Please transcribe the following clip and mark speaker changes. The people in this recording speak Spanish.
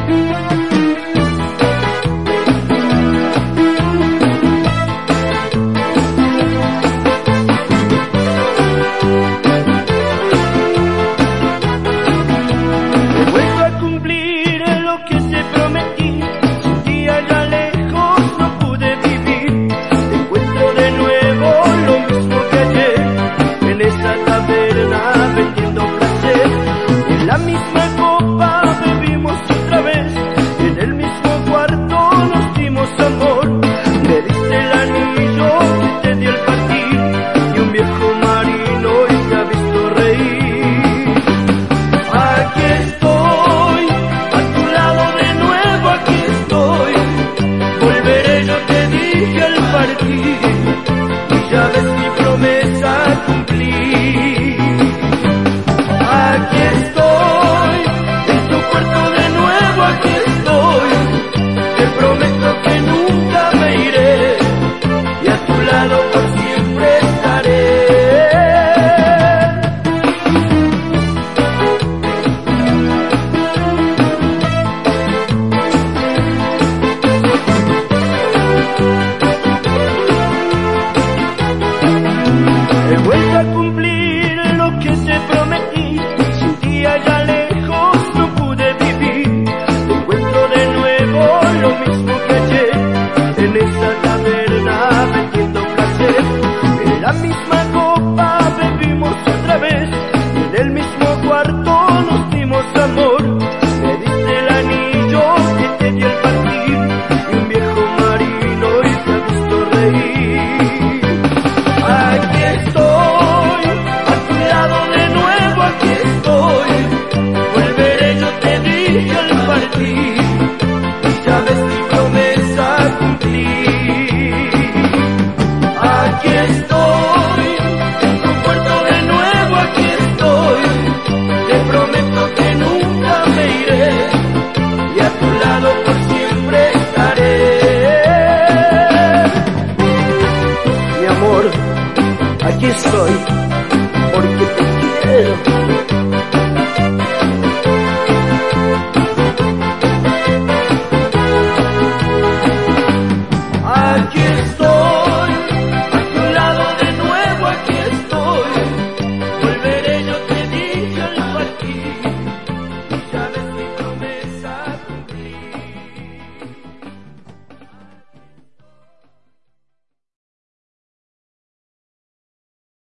Speaker 1: He vuelto a cumplir lo que te prometí, sin ti allá lejos no pude vivir. Te encuentro de nuevo lo mismo que ayer, en esa taberna vendiendo placer. En la misma copa bebimos otra vez, en el mismo cuarto nos dimos amor. Me diste el anillo que te di al partir, y un viejo marino y te ha visto reír. Aquí estoy, a tu lado de nuevo aquí estoy, volveré yo te dije al partir.